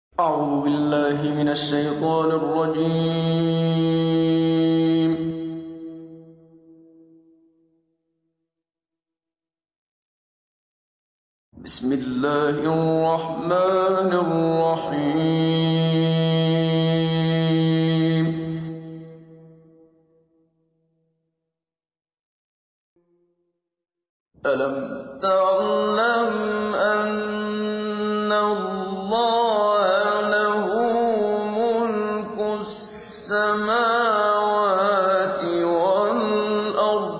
أعوذ بالله من الشيطان الرجيم. بسم الله الرحمن الرحيم. ألم تعلم أن الله له ملك السماوات والأرض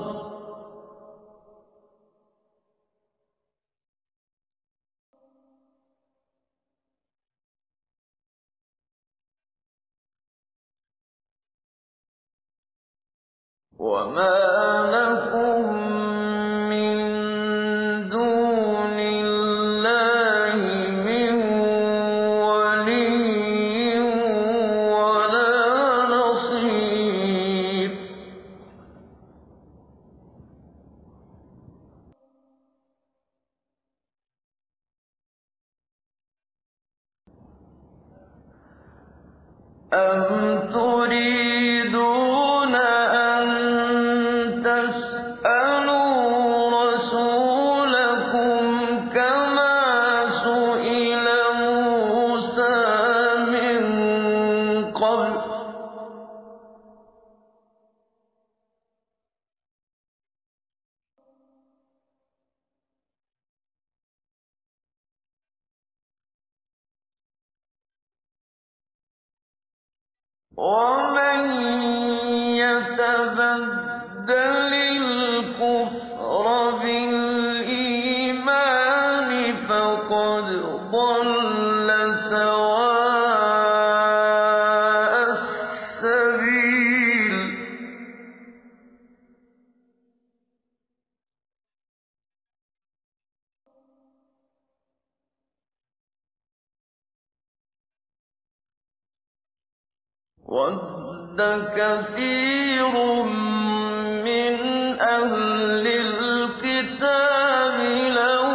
وما لكم من دون الله من ولي ولا نصير أم تريدون أن تسألوا رسولكم كما سئل موسى من قبل ومن يتبدل الكفر بالإيمان فقد ضل سواء السبيل وَدَّ كَثِيرٌ مِّنْ أَهْلِ الْكِتَابِ لَوْ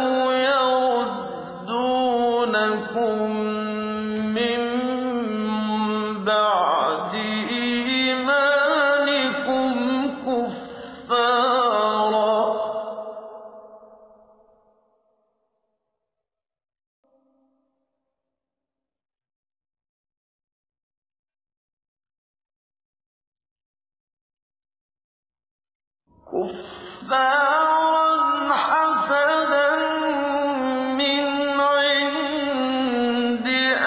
يَرُدُّونَكُم مِّن بَعْدِ إِيمَانِكُمْ كُفَّارًا حَسَدًا مِّنْ عِندِ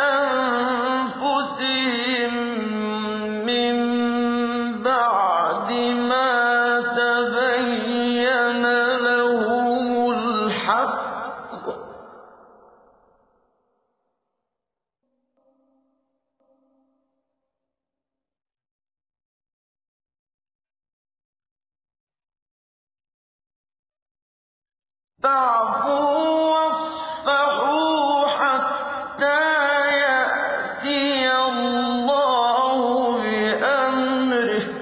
أَنفُسِهِم مِّن بَعْدِ مَا تَبَيَّنَ لَهُمُ الْحَقُّ ۖ فَاعْفُوا وَاصْفَحُوا حَتَّىٰ يَأْتِيَ اللَّهُ بِأَمْرِهِ ۗ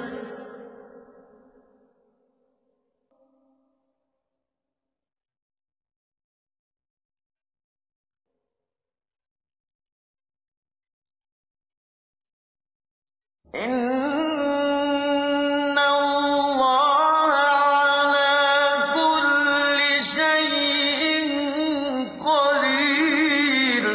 إِنَّ اللَّهَ عَلَىٰ كُلِّ شَيْءٍ قَدِيرٌ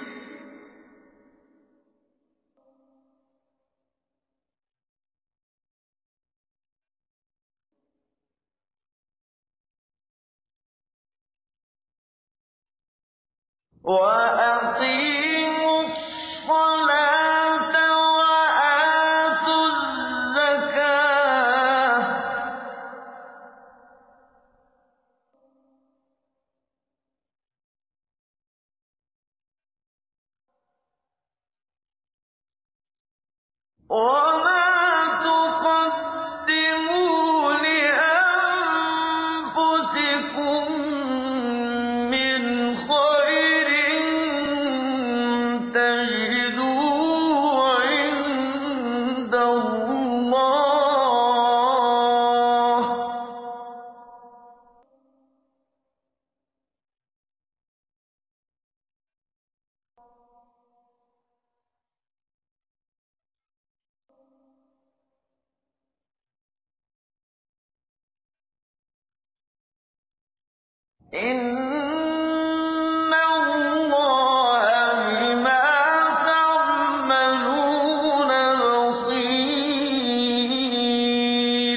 وَأَقِيمُوا الصَّلَاةَ وَآتُوا الزَّكَاةَ ۚ وَمَا تُقَدِّمُوا لِأَنفُسِكُم مِّنْ خَيْرٍ تَجِدُوهُ عِندَ اللَّهِ ۗ إِنَّ اللَّهَ بِمَا تَعْمَلُونَ بَصِيرٌ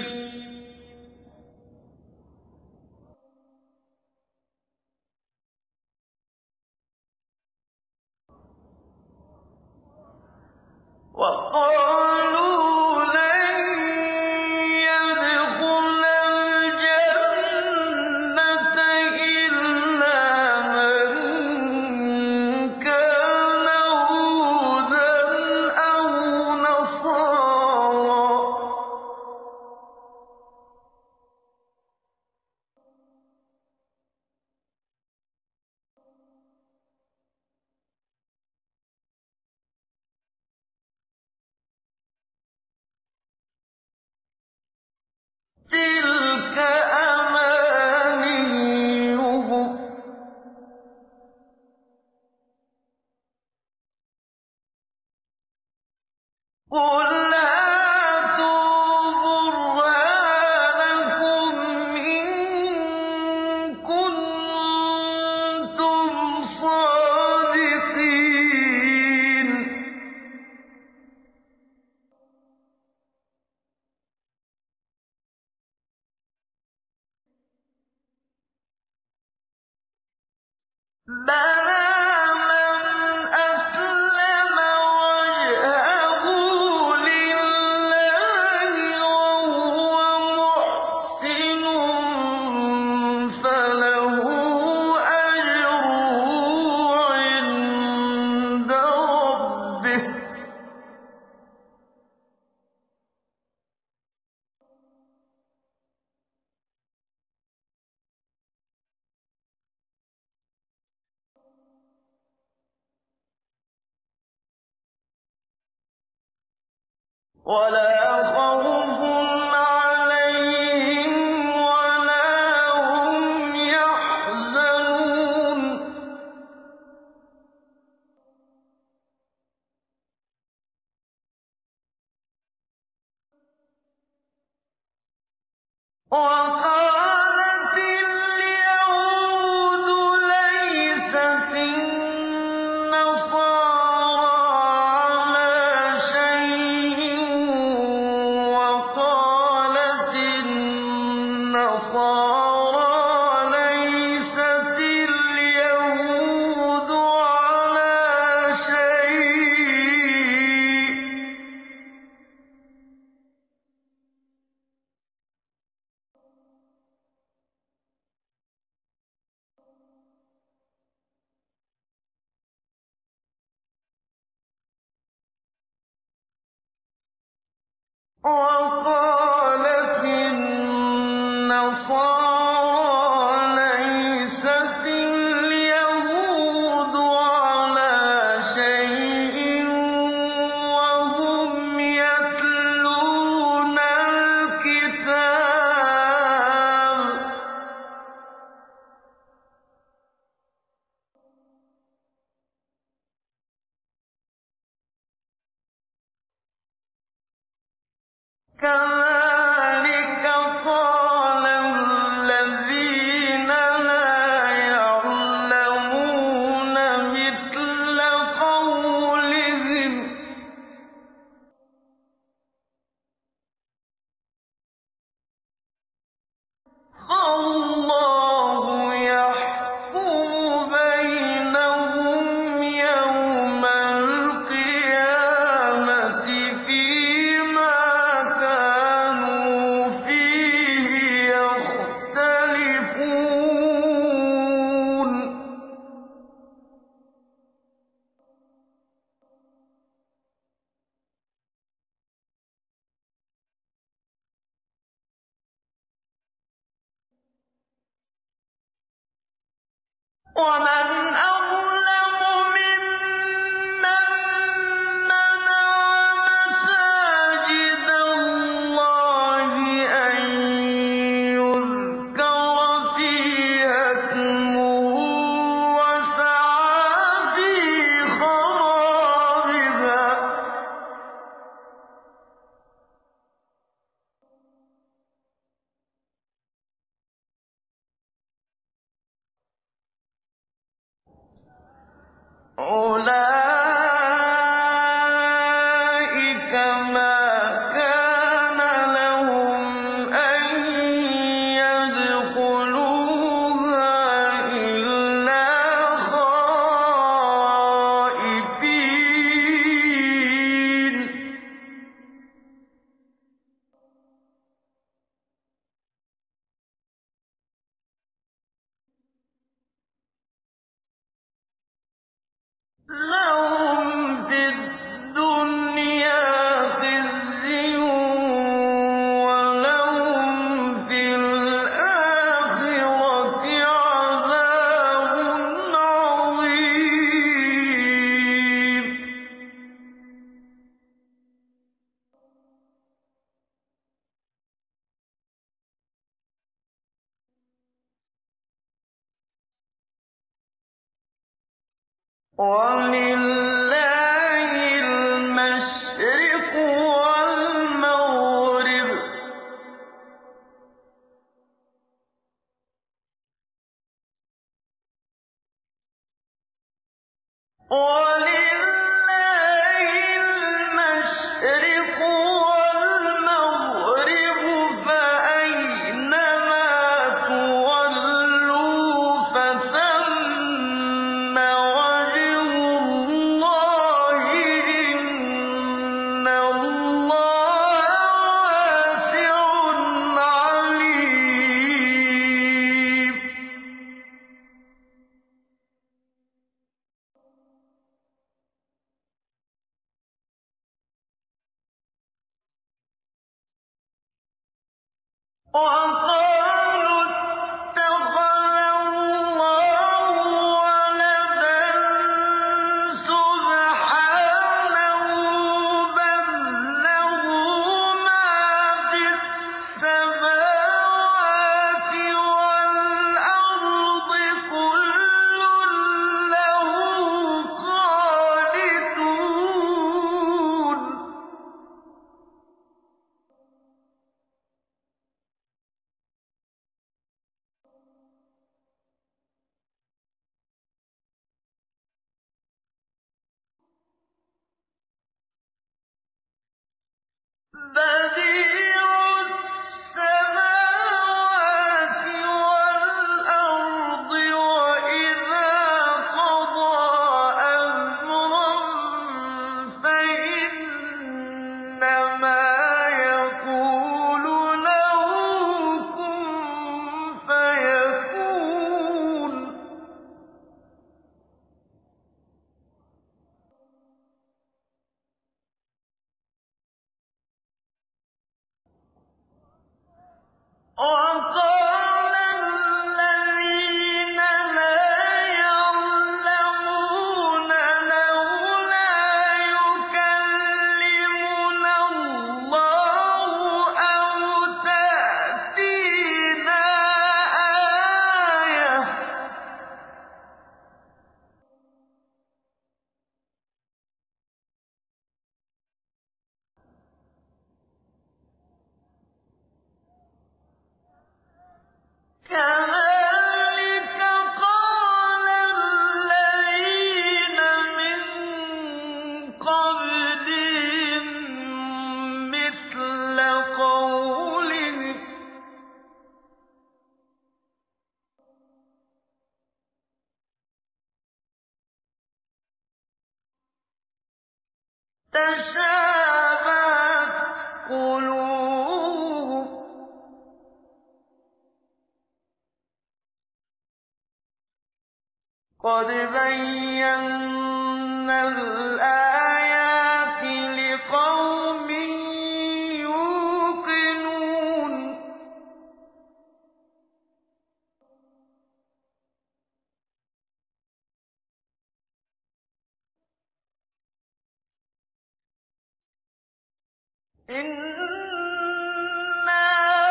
وَقَالُوا لَن يَدْخُلَ الْجَنَّةَ إِلَّا مَن كَانَ هُودًا أَوْ نَصَارَىٰ ۗ تِلْكَ أَمَانِيُّهُمْ ۗ قُلْ هَاتُوا بُرْهَانَكُمْ إِن كُنتُمْ صَادِقِينَ بَلَىٰ مَنْ أَسْلَمَ وَجْهَهُ لِلَّهِ وَهُوَ مُحْسِنٌ فَلَهُ أَجْرُهُ عِندَ رَبِّهِ ۗ وَلَا خَوْفٌ عَلَيْهِمْ وَلَا هُمْ يَحْزَنُونَ وَقَالَتِ الْيَهُودُ لَيْسَتِ النَّصَارَىٰ عَلَىٰ شَيْءٍ وَقَالَتِ النَّصَارَىٰ لَيْسَتِ الْيَهُودُ عَلَىٰ شَيْءٍ ۗ وَقَالَتِ النَّصَارَىٰ لَيْسَتِ الْيَهُودُ عَلَىٰ شَيْءٍ وَهُمْ يَتْلُونَ الْكِتَابَ ۗ كَذَٰلِكَ قَالَ الَّذِينَ لَا يَعْلَمُونَ مِثْلَ قَوْلِهِمْ ۚ فَاللَّهُ يَحْكُمُ بَيْنَهُمْ يَوْمَ الْقِيَامَةِ فِيمَا كَانُوا فِيهِ يَخْتَلِفُونَ وَمَنْ أَظْلَمُ مِمَّن مَّنَعَ مَسَاجِدَ اللَّهِ أَن يُذْكَرَ فِيهَا اسْمُهُ وَسَعَىٰ فِي خَرَابِهَا ۚ أُولَٰئِكَ مَا كَانَ لَهُمْ أَن يَدْخُلُوهَا إِلَّا خَائِفِينَ ۚ لَهُمْ فِي الدُّنْيَا خِزْيٌ وَلَهُمْ فِي الْآخِرَةِ عَذَابٌ عَظِيمٌ وَلِلَّهِ الْمَشْرِقُ وَالْمَغْرِبُ ۚ فَأَيْنَمَا تُوَلُّوا فَثَمَّ وَجْهُ اللَّهِ ۚ إِنَّ اللَّهَ وَاسِعٌ عَلِيمٌ وَقَالُوا اتَّخَذَ اللَّهُ وَلَدًا سُبْحَانَهُ ۖ بَل لَّهُ مَا فِي السَّمَاوَاتِ وَالْأَرْضِ ۖ كُلٌّ لَّهُ قَانِتُونَ بَدِيعُ السَّمَاوَاتِ وَالْأَرْضِ ۖ وَإِذَا قَضَىٰ أَمْرًا فَإِنَّمَا يَقُولُ لَهُ كُن فَيَكُونُ وَقَالَ الَّذِينَ لَا يَعْلَمُونَ لَوْلَا يُكَلِّمُنَا اللَّهُ أَوْ تَأْتِينَا آيَةٌ ۗ كَذَٰلِكَ قَالَ الَّذِينَ مِن قَبْلِهِم مِّثْلَ قَوْلِهِمْ ۘ تَشَابَهَتْ قُلُوبُهُمْ ۗ قَدْ بَيَّنَّا الْآيَاتِ لِقَوْمٍ يُوقِنُونَ إِنَّا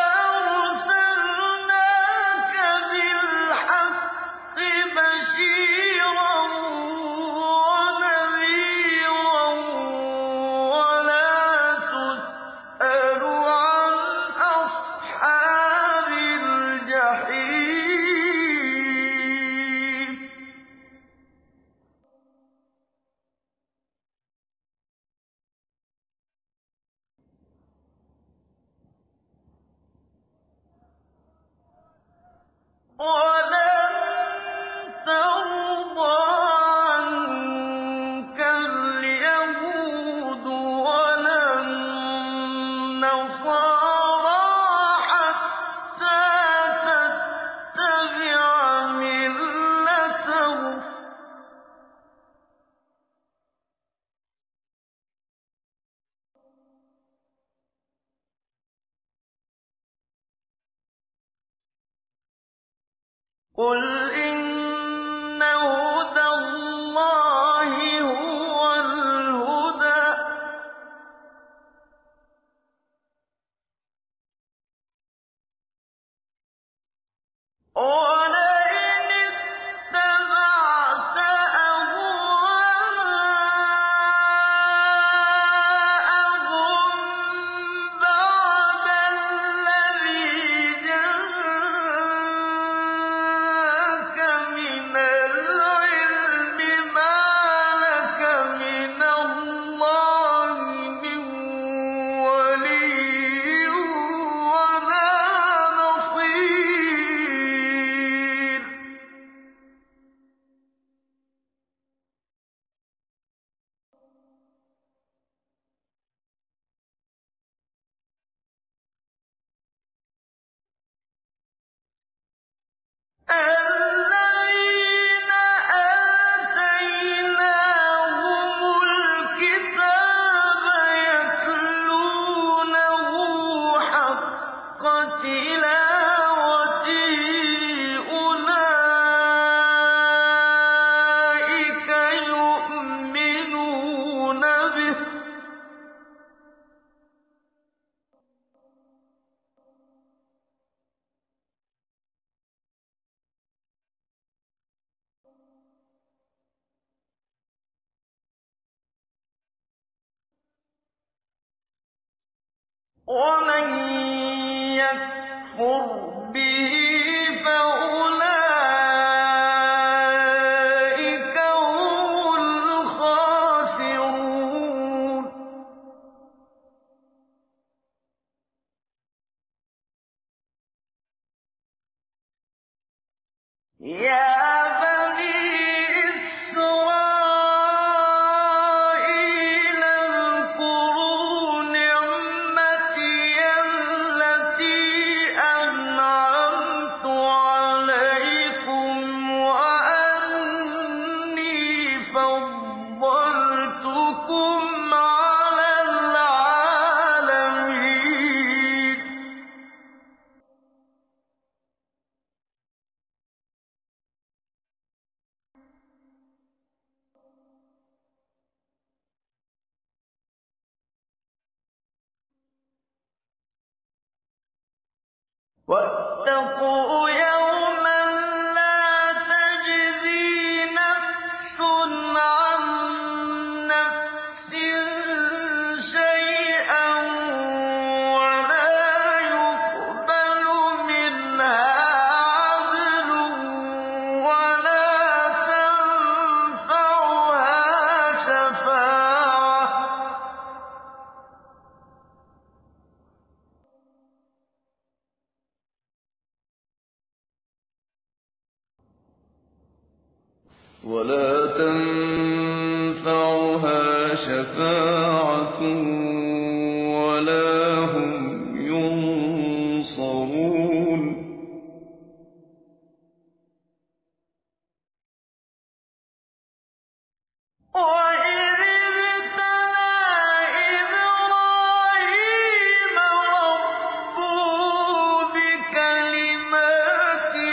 أَرْسَلْنَاكَ بِالْحَقِّ بَشِيرًا وَنَذِيرًا ۖ وَلَا تُسْأَلُ عَنْ أَصْحَابِ الْجَحِيمِ قُلْ إِنَّ هُدَى اللَّهِ هُوَ الْهُدَىٰ ۖ وَلَئِنِ اتَّبَعْتَ أَهْوَاءَهُم بَعْدَ الَّذِي جَاءَكَ مِنَ الْعِلْمِ مَا لَكَ مِنَ اللَّهِ مِن وَلِيٍّ وَلَا نَصِيرٍ. الَّذِينَ آتَيْنَاهُمُ الْكِتَابَ يَتْلُونَهُ حَقَّ تِلَاوَتِهِ أُولَٰئِكَ يُؤْمِنُونَ بِهِ ۗ وَمَن يَكْفُرْ بِهِ فَأُولَٰئِكَ هُمُ الْخَاسِرُونَ. يَا بَنِي إِسْرَائِيلَ اذْكُرُوا نِعْمَتِيَ الَّتِي أَنْعَمْتُ عَلَيْكُمْ وَأَنِّي فَضَّلْتُكُمْ عَلَى الْعَالَمِينَ. وَاتَّقُوا يَوْمًا لَّا تَجْزِي نَفْسٌ عَن نَّفْسٍ شَيْئًا وَلَا يُقْبَلُ مِنْهَا عَدْلٌ وَلَا تَنفَعُهَا شَفَاعَةٌ وَلَا هُمْ يُنصَرُونَ. وَإِذِ ابْتَلَىٰ إِبْرَاهِيمَ رَبُّهُ بِكَلِمَاتٍ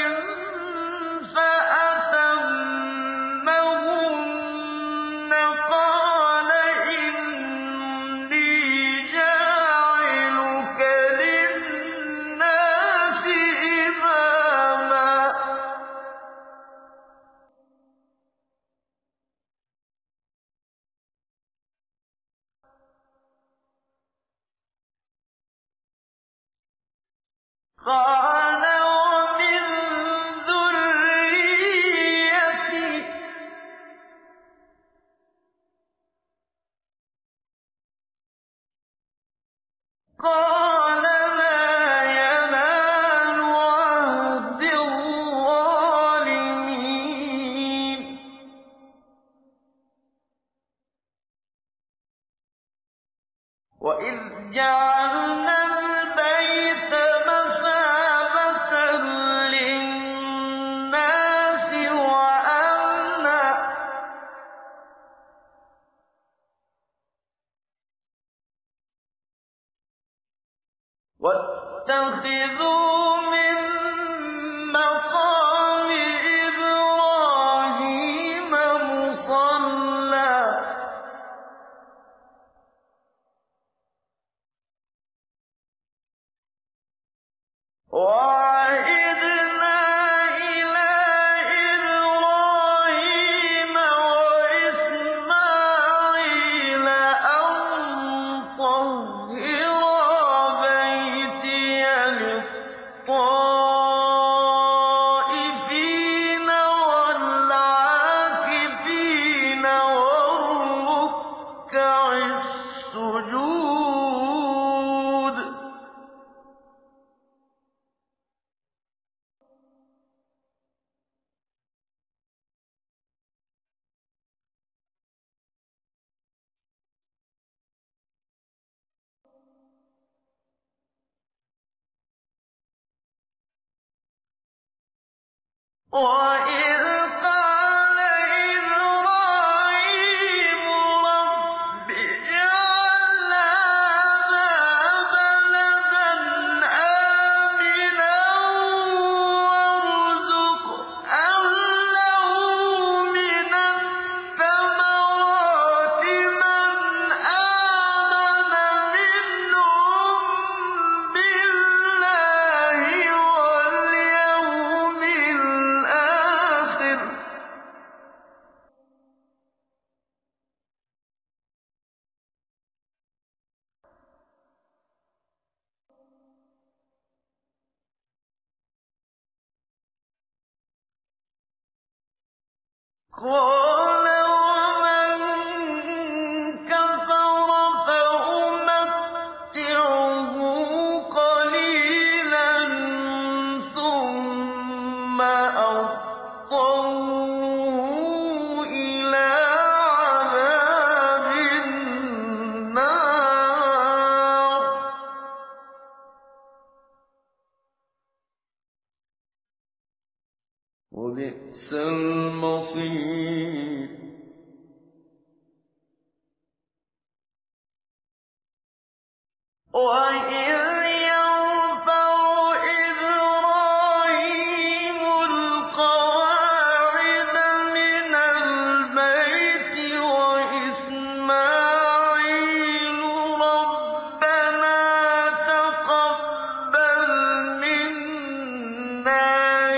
فَأَتَمَّهُنَّ قَالَ إِنِّي جَاعِلُكَ لِلنَّاسِ إِمَامًا ۖ قَالَ وَمِن ذُرِّيَّتِي ۖ قَالَ لَا يَنَالُ عَهْدِي الظَّالِمِينَ. وَإِذْ جَعَلْنَا الْبَيْتَ مَثَابَةً لِّلنَّاسِ وَأَمْنًا ۚ وَاتَّخِذُوا مِن مَّقَامِ وَإِذْ قَالَ إِبْرَاهِيمُ رَبِّ اجْعَلْ هَٰذَا بَلَدًا آمِنًا وَارْزُقْ أَهْلَهُ مِنَ الثَّمَرَاتِ مَنْ آمَنَ مِنْهُم بِاللَّهِ وَالْيَوْمِ الْآخِرِ ۖ قَالَ وَمَن كَفَرَ فَأُمَتِّعُهُ قَلِيلًا ثُمَّ أَضْطَرُّهُ إِلَىٰ عَذَابِ النَّارِ ۖ وَبِئْسَ الْمَصِيرُ وَإِذْ يَرْفَعُ إِبْرَاهِيمُ الْقَوَاعِدَ مِنَ الْبَيْتِ وَإِسْمَاعِيلُ رَبَّنَا تَقَبَّلْ مِنَّا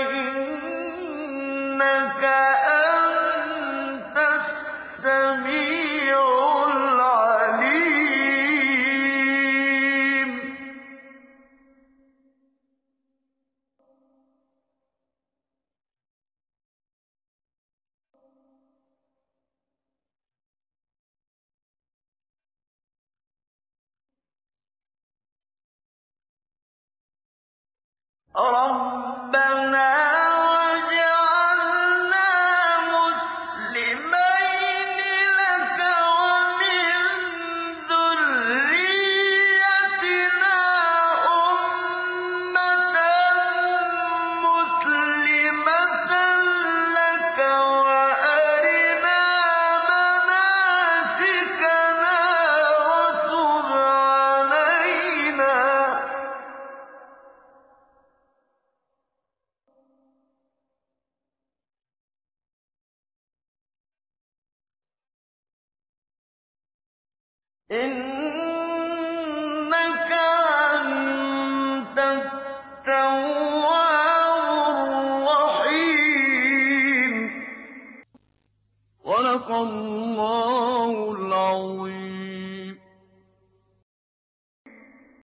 إِنَّكَ أَنتَ السَّمِيعُ الْعَلِيمُ رَبَّنَا وَاجْعَلْنَا مُسْلِمَيْنِ لَكَ وَمِن ذُرِّيَّتِنَا أُمَّةً مُّسْلِمَةً لَّكَ وَأَرِنَا مَنَاسِكَنَا وَتُبْ عَلَيْنَا ۖ إِنَّكَ أَنتَ التَّوَّابُ الرَّحِيمُ. صدق الله العظيم.